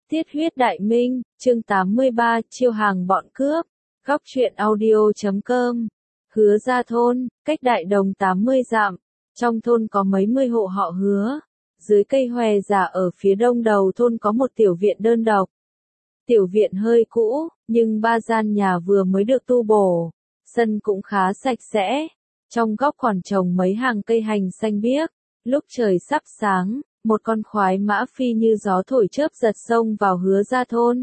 Tiết huyết đại minh, chương 83, chiêu hàng bọn cướp. Góc truyện audio.com. Hứa ra thôn, cách đại đồng 80 dặm. Trong thôn có mấy mươi hộ họ Hứa. Dưới cây hòe già ở phía đông đầu thôn có một tiểu viện đơn độc. Tiểu viện hơi cũ, nhưng ba gian nhà vừa mới được tu bổ. Sân cũng khá sạch sẽ. Trong góc còn trồng mấy hàng cây hành xanh biếc. Lúc trời sắp sáng, một con khoái mã phi như gió thổi chớp giật xông vào Hứa ra thôn.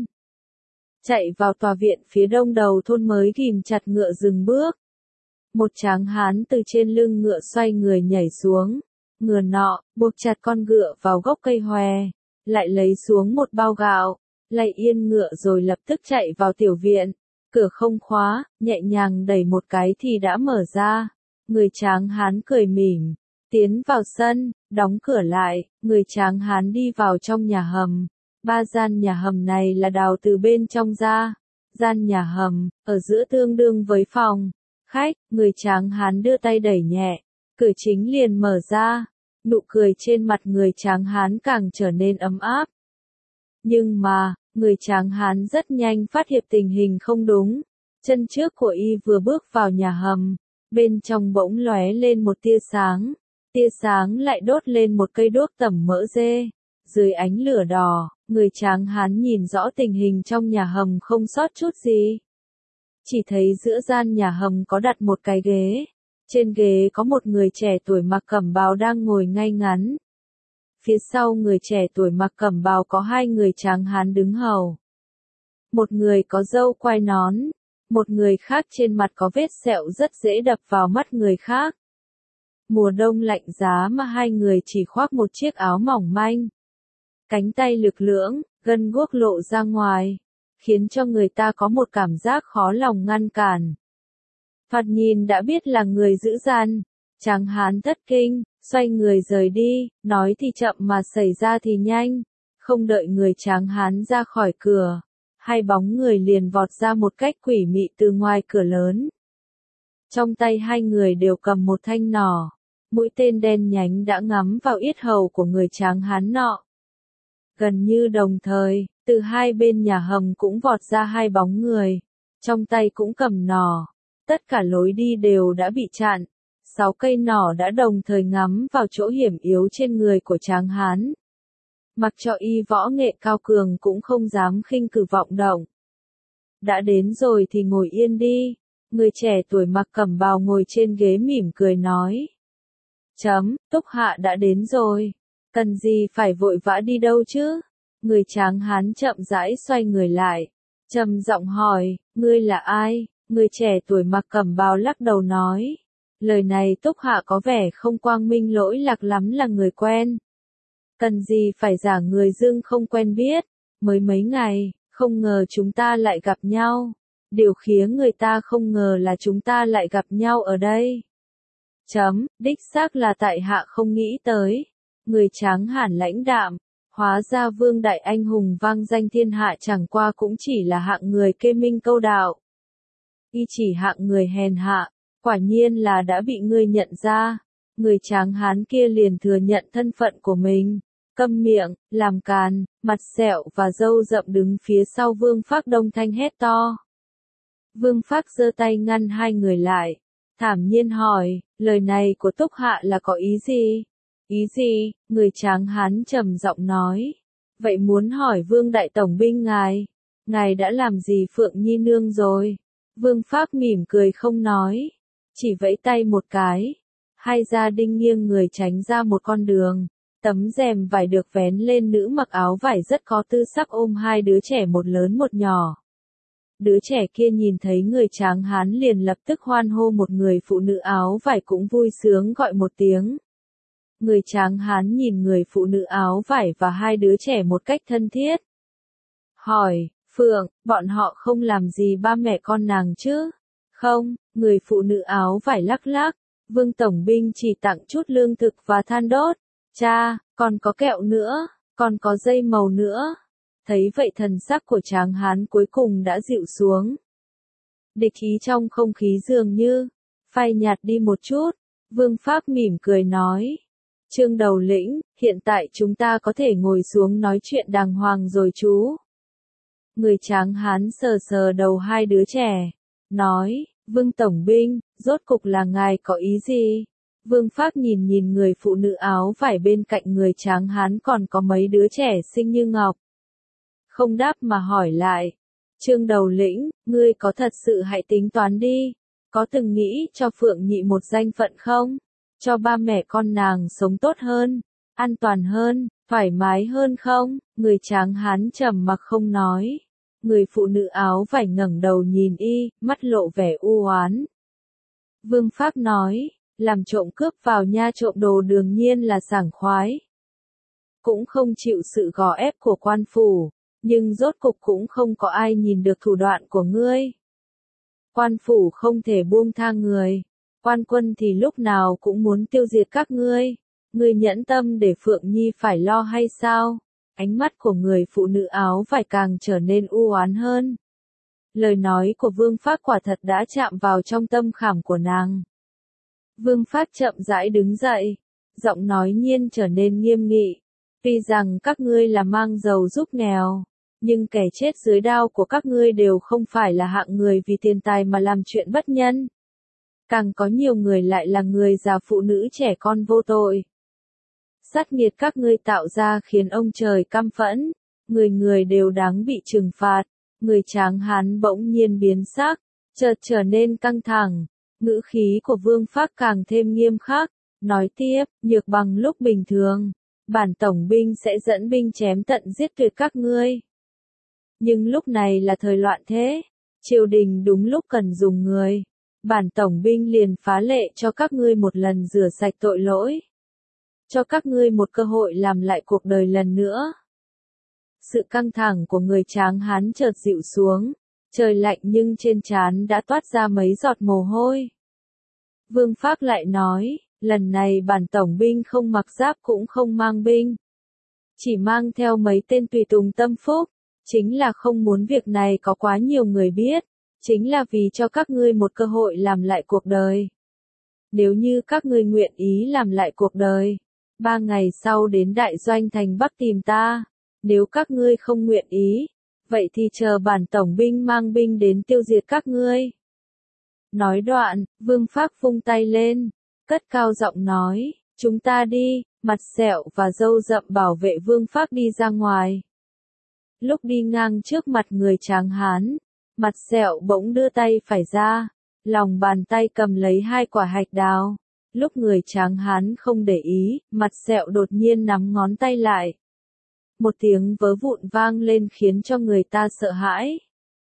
Chạy vào tòa viện phía đông đầu thôn mới ghìm chặt ngựa dừng bước. Một tráng hán từ trên lưng ngựa xoay người nhảy xuống. Ngựa nọ, buộc chặt con ngựa vào gốc cây hòe. Lại lấy xuống một bao gạo. Lay yên ngựa rồi lập tức chạy vào tiểu viện. Cửa không khóa, nhẹ nhàng đẩy một cái thì đã mở ra. Người tráng hán cười mỉm. Tiến vào sân, đóng cửa lại, người tráng hán đi vào trong nhà hầm. Ba gian nhà hầm này là đào từ bên trong ra. Gian nhà hầm, ở giữa tương đương với phòng. Khách, người tráng hán đưa tay đẩy nhẹ. Cửa chính liền mở ra. Nụ cười trên mặt người tráng hán càng trở nên ấm áp. Nhưng mà, người tráng hán rất nhanh phát hiện tình hình không đúng. Chân trước của y vừa bước vào nhà hầm. Bên trong bỗng lóe lên một tia sáng. Tia sáng lại đốt lên một cây đuốc tẩm mỡ dê. Dưới ánh lửa đỏ, người tráng hán nhìn rõ tình hình trong nhà hầm không sót chút gì. Chỉ thấy giữa gian nhà hầm có đặt một cái ghế. Trên ghế có một người trẻ tuổi mặc cẩm bào đang ngồi ngay ngắn. Phía sau người trẻ tuổi mặc cẩm bào có hai người tráng hán đứng hầu. Một người có râu quai nón. Một người khác trên mặt có vết sẹo rất dễ đập vào mắt người khác. Mùa đông lạnh giá mà hai người chỉ khoác một chiếc áo mỏng manh. Cánh tay lực lưỡng, gân guốc lộ ra ngoài, khiến cho người ta có một cảm giác khó lòng ngăn cản. Thoạt nhìn đã biết là người dữ dằn, tráng hán thất kinh, xoay người rời đi, nói thì chậm mà xảy ra thì nhanh. Không đợi người tráng hán ra khỏi cửa, hai bóng người liền vọt ra một cách quỷ mị từ ngoài cửa lớn. Trong tay hai người đều cầm một thanh nỏ. Mũi tên đen nhánh đã ngắm vào yết hầu của người tráng hán nọ. Gần như đồng thời, từ hai bên nhà hầm cũng vọt ra hai bóng người. Trong tay cũng cầm nỏ. Tất cả lối đi đều đã bị chặn. 6 cây nỏ đã đồng thời ngắm vào chỗ hiểm yếu trên người của tráng hán. Mặc cho y võ nghệ cao cường cũng không dám khinh cử vọng động. Đã đến rồi thì ngồi yên đi. Người trẻ tuổi mặc cẩm bào ngồi trên ghế mỉm cười nói. Túc hạ đã đến rồi. Cần gì phải vội vã đi đâu chứ? Người tráng hán chậm rãi xoay người lại. Trầm giọng hỏi, ngươi là ai? Người trẻ tuổi mặc cẩm bào lắc đầu nói. Lời này Túc hạ có vẻ không quang minh lỗi lạc lắm là người quen. Cần gì phải giả người dưng không quen biết. Mới mấy ngày, không ngờ chúng ta lại gặp nhau. Điều khiến người ta không ngờ là chúng ta lại gặp nhau ở đây. Đích xác là tại hạ không nghĩ tới. Người tráng hán lãnh đạm, hóa ra Vương đại anh hùng vang danh thiên hạ chẳng qua cũng chỉ là hạng người kê minh câu đạo. Y chỉ hạng người hèn hạ, quả nhiên là đã bị ngươi nhận ra. Người tráng hán kia liền thừa nhận thân phận của mình, câm miệng, làm càn, mặt sẹo và râu rậm đứng phía sau Vương Phác đông thanh hét to. Vương Phác giơ tay ngăn hai người lại, thản nhiên hỏi, lời này của Túc hạ là có ý gì? Ý gì? Người tráng hán trầm giọng nói. Vậy muốn hỏi Vương đại tổng binh ngài đã làm gì Phượng Nhi nương rồi? Vương Phác mỉm cười không nói, chỉ vẫy tay một cái. Hai gia đinh nghiêng người tránh ra một con đường. Tấm rèm vải được vén lên, nữ mặc áo vải rất có tư sắc ôm hai đứa trẻ, một lớn một nhỏ. Đứa trẻ kia nhìn thấy người tráng hán liền lập tức hoan hô, một người phụ nữ áo vải cũng vui sướng gọi một tiếng. Người tráng hán nhìn người phụ nữ áo vải và hai đứa trẻ một cách thân thiết. Hỏi, Phượng, bọn họ không làm gì ba mẹ con nàng chứ? Không, người phụ nữ áo vải lắc lắc. Vương tổng binh chỉ tặng chút lương thực và than đốt. Cha, còn có kẹo nữa, còn có dây màu nữa. Thấy vậy thần sắc của tráng hán cuối cùng đã dịu xuống. Địch ý trong không khí dường như phai nhạt đi một chút. Vương Phác mỉm cười nói. Trương đầu lĩnh, hiện tại chúng ta có thể ngồi xuống nói chuyện đàng hoàng rồi chú. Người tráng hán sờ sờ đầu hai đứa trẻ, nói, Vương Tổng binh, rốt cục là ngài có ý gì? Vương Phác nhìn nhìn người phụ nữ áo vải bên cạnh người tráng hán còn có mấy đứa trẻ xinh như ngọc. Không đáp mà hỏi lại. Trương đầu lĩnh, ngươi có thật sự hãy tính toán đi. Có từng nghĩ cho Phượng Nhị một danh phận không? Cho ba mẹ con nàng sống tốt hơn, an toàn hơn, thoải mái hơn không? Người tráng hán trầm mặc không nói. Người phụ nữ áo vải ngẩng đầu nhìn y, mắt lộ vẻ u oán. Vương Phác nói, làm trộm cướp vào nha trộm đồ đương nhiên là sảng khoái. Cũng không chịu sự gò ép của quan phủ, nhưng rốt cục cũng không có ai nhìn được thủ đoạn của ngươi. Quan phủ không thể buông tha người, quan quân thì lúc nào cũng muốn tiêu diệt các ngươi. Ngươi nhẫn tâm để Phượng Nhi phải lo hay sao? Ánh mắt của người phụ nữ áo vải càng trở nên u oán hơn. Lời nói của Vương Phác quả thật đã chạm vào trong tâm khảm của nàng. Vương Phác chậm rãi đứng dậy, giọng nói nhiên trở nên nghiêm nghị. Tuy rằng các ngươi là mang giàu giúp nghèo, nhưng kẻ chết dưới đao của các ngươi đều không phải là hạng người vì tiền tài mà làm chuyện bất nhân. Càng có nhiều người lại là người già phụ nữ trẻ con vô tội. Sát nghiệt các ngươi tạo ra khiến ông trời căm phẫn, người người đều đáng bị trừng phạt. Người tráng hán bỗng nhiên biến sắc, chợt trở nên căng thẳng, ngữ khí của Vương Phác càng thêm nghiêm khắc, nói tiếp, nhược bằng lúc bình thường, bản tổng binh sẽ dẫn binh chém tận giết tuyệt các ngươi. Nhưng lúc này là thời loạn thế, triều đình đúng lúc cần dùng người, bản tổng binh liền phá lệ cho các ngươi một lần rửa sạch tội lỗi. Cho các ngươi một cơ hội làm lại cuộc đời lần nữa. Sự căng thẳng của người tráng hán chợt dịu xuống, trời lạnh nhưng trên trán đã toát ra mấy giọt mồ hôi. Vương Phác lại nói, lần này bản tổng binh không mặc giáp cũng không mang binh. Chỉ mang theo mấy tên tùy tùng tâm phúc, chính là không muốn việc này có quá nhiều người biết, chính là vì cho các ngươi một cơ hội làm lại cuộc đời. Nếu như các ngươi nguyện ý làm lại cuộc đời, 3 ngày sau đến đại doanh thành Bắc tìm ta. Nếu các ngươi không nguyện ý, vậy thì chờ bản tổng binh mang binh đến tiêu diệt các ngươi. Nói đoạn, Vương Phác vung tay lên, cất cao giọng nói, chúng ta đi, mặt sẹo và râu rậm bảo vệ Vương Phác đi ra ngoài. Lúc đi ngang trước mặt người tráng hán, mặt sẹo bỗng đưa tay phải ra, lòng bàn tay cầm lấy 2 quả hạch đào. Lúc người tráng hán không để ý, mặt sẹo đột nhiên nắm ngón tay lại. Một tiếng vớ vụn vang lên khiến cho người ta sợ hãi.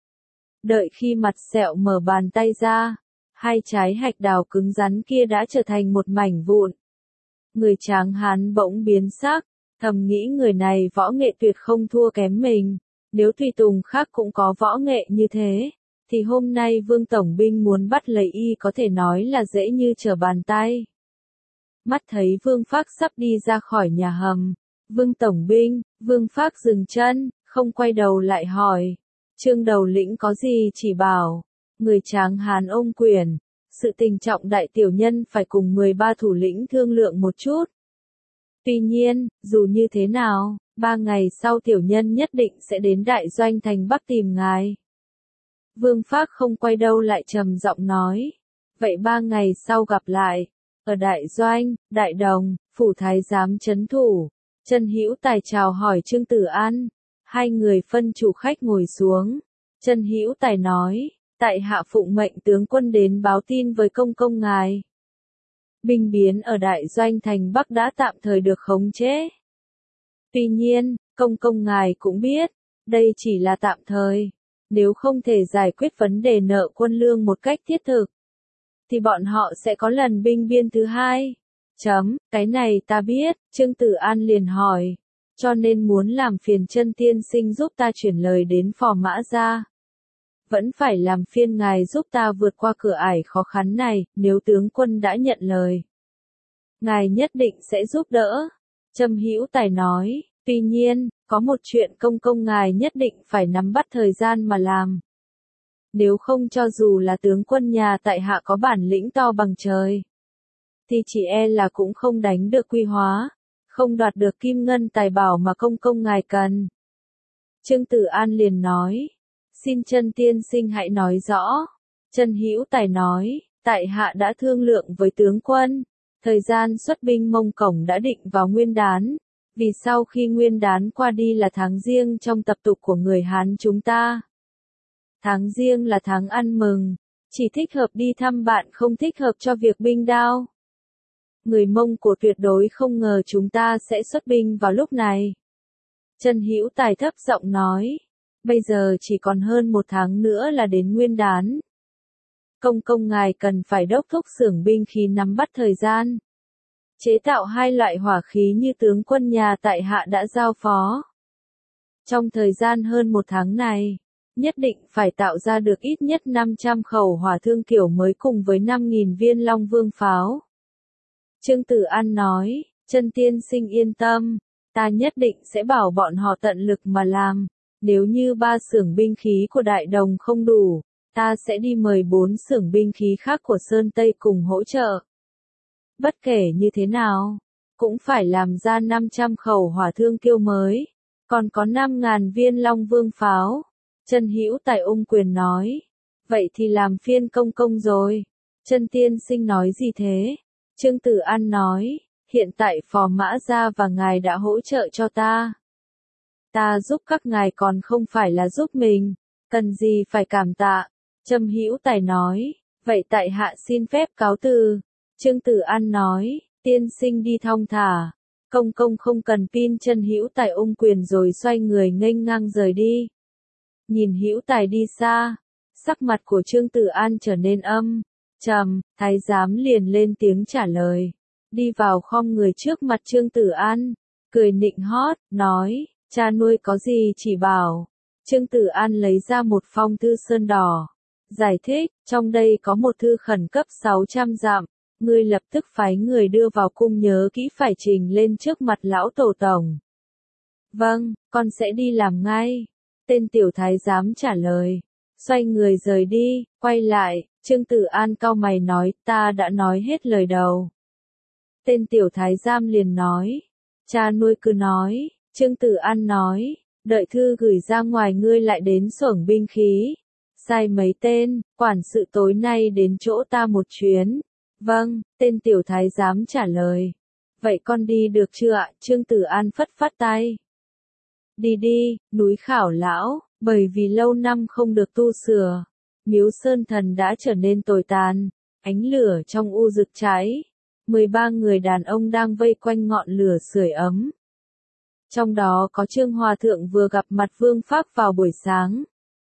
Đợi khi mặt sẹo mở bàn tay ra, 2 trái hạch đào cứng rắn kia đã trở thành một mảnh vụn. Người tráng hán bỗng biến sắc, thầm nghĩ người này võ nghệ tuyệt không thua kém mình. Nếu tùy tùng khác cũng có võ nghệ như thế, thì hôm nay Vương Tổng binh muốn bắt lấy y có thể nói là dễ như trở bàn tay. Mắt thấy Vương Phác sắp đi ra khỏi nhà hầm. Vương Tổng binh, Vương Phác dừng chân, không quay đầu lại hỏi. Trương đầu lĩnh có gì chỉ bảo. Người tráng hán ôm quyền. Sự tình trọng đại tiểu nhân phải cùng 13 thủ lĩnh thương lượng một chút. Tuy nhiên, dù như thế nào, 3 ngày sau tiểu nhân nhất định sẽ đến đại doanh thành Bắc tìm ngài. Vương Phác không quay đầu lại trầm giọng nói. Vậy 3 ngày sau gặp lại. Ở đại doanh, đại đồng, phủ thái giám trấn thủ. Trần Hữu Tài chào hỏi Trương Tử An, 2 người phân chủ khách ngồi xuống. Trần Hữu Tài nói, tại hạ phụng mệnh tướng quân đến báo tin với công công ngài. Binh biến ở đại doanh thành Bắc đã tạm thời được khống chế. Tuy nhiên, công công ngài cũng biết, đây chỉ là tạm thời. Nếu không thể giải quyết vấn đề nợ quân lương một cách thiết thực, thì bọn họ sẽ có lần binh biến thứ 2. Cái này ta biết, Trương Tử An liền hỏi. Cho nên muốn làm phiền Chân tiên sinh giúp ta chuyển lời đến Phò Mã Gia. Vẫn phải làm phiền ngài giúp ta vượt qua cửa ải khó khăn này, nếu tướng quân đã nhận lời. Ngài nhất định sẽ giúp đỡ. Trầm Hữu Tài nói, tuy nhiên, có một chuyện công công ngài nhất định phải nắm bắt thời gian mà làm. Nếu không cho dù là tướng quân nhà tại hạ có bản lĩnh to bằng trời, thì chỉ e là cũng không đánh được Quy Hóa, không đoạt được kim ngân tài bảo mà công công ngài cần. Trương Tử An liền nói, xin Chân tiên sinh hãy nói rõ. Chân Hữu Tài nói, tại hạ đã thương lượng với tướng quân, thời gian xuất binh Mông Cổng đã định vào Nguyên Đán, vì sau khi Nguyên Đán qua đi là tháng Giêng trong tập tục của người Hán chúng ta. Tháng Giêng là tháng ăn mừng, chỉ thích hợp đi thăm bạn không thích hợp cho việc binh đao. Người Mông Cổ tuyệt đối không ngờ chúng ta sẽ xuất binh vào lúc này. Chân Hữu Tài thấp giọng nói, bây giờ chỉ còn hơn 1 tháng nữa là đến Nguyên Đán. Công công ngài cần phải đốc thúc xưởng binh khí nắm bắt thời gian. Chế tạo 2 loại hỏa khí như tướng quân nhà tại hạ đã giao phó. Trong thời gian hơn 1 tháng này, nhất định phải tạo ra được ít nhất 500 khẩu hỏa thương kiểu mới cùng với 5.000 viên Long Vương pháo. Trương Tử An nói, Chân tiên sinh yên tâm, ta nhất định sẽ bảo bọn họ tận lực mà làm. Nếu như 3 xưởng binh khí của Đại Đồng không đủ, ta sẽ đi mời 4 xưởng binh khí khác của Sơn Tây cùng hỗ trợ. Bất kể như thế nào, cũng phải làm ra 500 khẩu hỏa thương kiêu mới, còn có 5.000 viên Long Vương pháo. Chân Hữu Tài ung quyền nói, vậy thì làm phiên công công rồi. Chân tiên sinh nói gì thế? Trương Tử An nói, hiện tại Phò Mã Gia và ngài đã hỗ trợ cho ta. Ta giúp các ngài còn không phải là giúp mình, cần gì phải cảm tạ. Chân Hữu Tài nói, vậy tại hạ xin phép cáo từ. Trương Tử An nói, tiên sinh đi thong thả, công công không cần pin. Chân Hữu Tài ung quyền rồi xoay người nghênh ngang rời đi. Nhìn Hữu Tài đi xa, sắc mặt của Trương Tử An trở nên âm trầm, thái giám liền lên tiếng trả lời, đi vào khom người trước mặt Trương Tử An, cười nịnh hót, nói, cha nuôi có gì chỉ bảo. Trương Tử An lấy ra một phong thư sơn đỏ, giải thích, trong đây có một thư khẩn cấp 600 dặm, ngươi lập tức phái người đưa vào cung, nhớ kỹ phải trình lên trước mặt lão tổ tổng. Vâng, con sẽ đi làm ngay. Tên tiểu thái giám trả lời, xoay người rời đi, quay lại, Trương Tử An cau mày nói, ta đã nói hết lời đầu. Tên tiểu thái giám liền nói, cha nuôi cứ nói. Trương Tử An nói, đợi thư gửi ra ngoài ngươi lại đến xưởng binh khí. Sai mấy tên, quản sự tối nay đến chỗ ta một chuyến. Vâng, tên tiểu thái giám trả lời. Vậy con đi được chưa ạ? Trương Tử An phất phất tay. Đi đi, núi Khảo Lão, bởi vì lâu năm không được tu sửa, miếu Sơn Thần đã trở nên tồi tàn, ánh lửa trong u rực cháy. 13 người đàn ông đang vây quanh ngọn lửa sưởi ấm. Trong đó có Trương Hòa Thượng vừa gặp mặt Vương Pháp vào buổi sáng.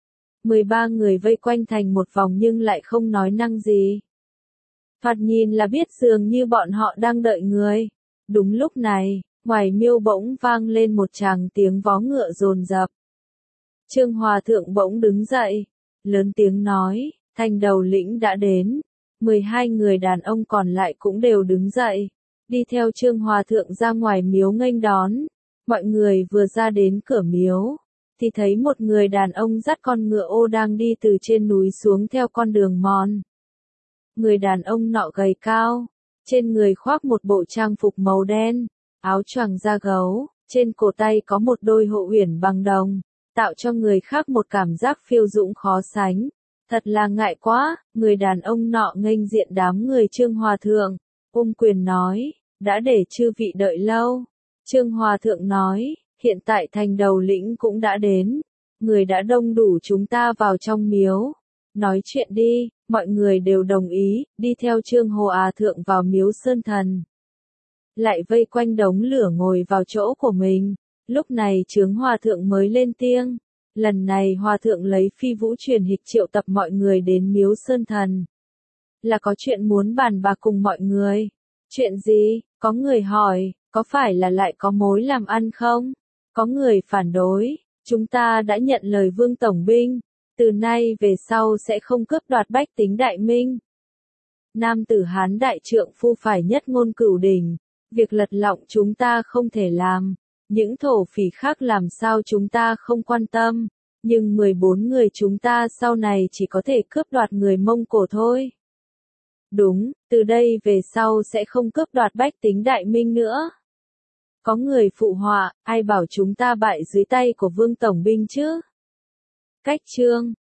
13 người vây quanh thành một vòng nhưng lại không nói năng gì. Thoạt nhìn là biết dường như bọn họ đang đợi người. Đúng lúc này, ngoài miêu bỗng vang lên một tràng tiếng vó ngựa dồn dập. Trương Hòa Thượng bỗng đứng dậy, lớn tiếng nói, thành đầu lĩnh đã đến. 12 người đàn ông còn lại cũng đều đứng dậy, đi theo Trương Hòa Thượng ra ngoài miếu nghênh đón. Mọi người vừa ra đến cửa miếu, thì thấy một người đàn ông dắt con ngựa ô đang đi từ trên núi xuống theo con đường mòn. Người đàn ông nọ gầy cao, trên người khoác một bộ trang phục màu đen, áo choàng da gấu, trên cổ tay có một đôi hộ uyển bằng đồng, tạo cho người khác một cảm giác phiêu dũng khó sánh. Thật là ngại quá, người đàn ông nọ nghênh diện đám người Trương Hòa Thượng, ôm quyền nói, đã để chư vị đợi lâu. Trương Hòa Thượng nói, hiện tại thành đầu lĩnh cũng đã đến, người đã đông đủ, chúng ta vào trong miếu. Nói chuyện đi, mọi người đều đồng ý, đi theo Trương Hòa Thượng vào miếu Sơn Thần. Lại vây quanh đống lửa ngồi vào chỗ của mình, lúc này Trương Hòa Thượng mới lên tiếng. Lần này Hòa Thượng lấy phi vũ truyền hịch triệu tập mọi người đến miếu Sơn Thần. Là có chuyện muốn bàn bạc cùng mọi người. Chuyện gì? Có người hỏi, có phải là lại có mối làm ăn không? Có người phản đối, chúng ta đã nhận lời Vương Tổng binh, từ nay về sau sẽ không cướp đoạt bách tính Đại Minh. Nam tử Hán đại trượng phu phải nhất ngôn cửu đỉnh, việc lật lọng chúng ta không thể làm, những thổ phỉ khác làm sao chúng ta không quan tâm, nhưng 14 người chúng ta sau này chỉ có thể cướp đoạt người Mông Cổ thôi. Đúng, từ đây về sau sẽ không cướp đoạt bách tính Đại Minh nữa. Có người phụ họa, ai bảo chúng ta bại dưới tay của Vương Tổng binh chứ? Cách chương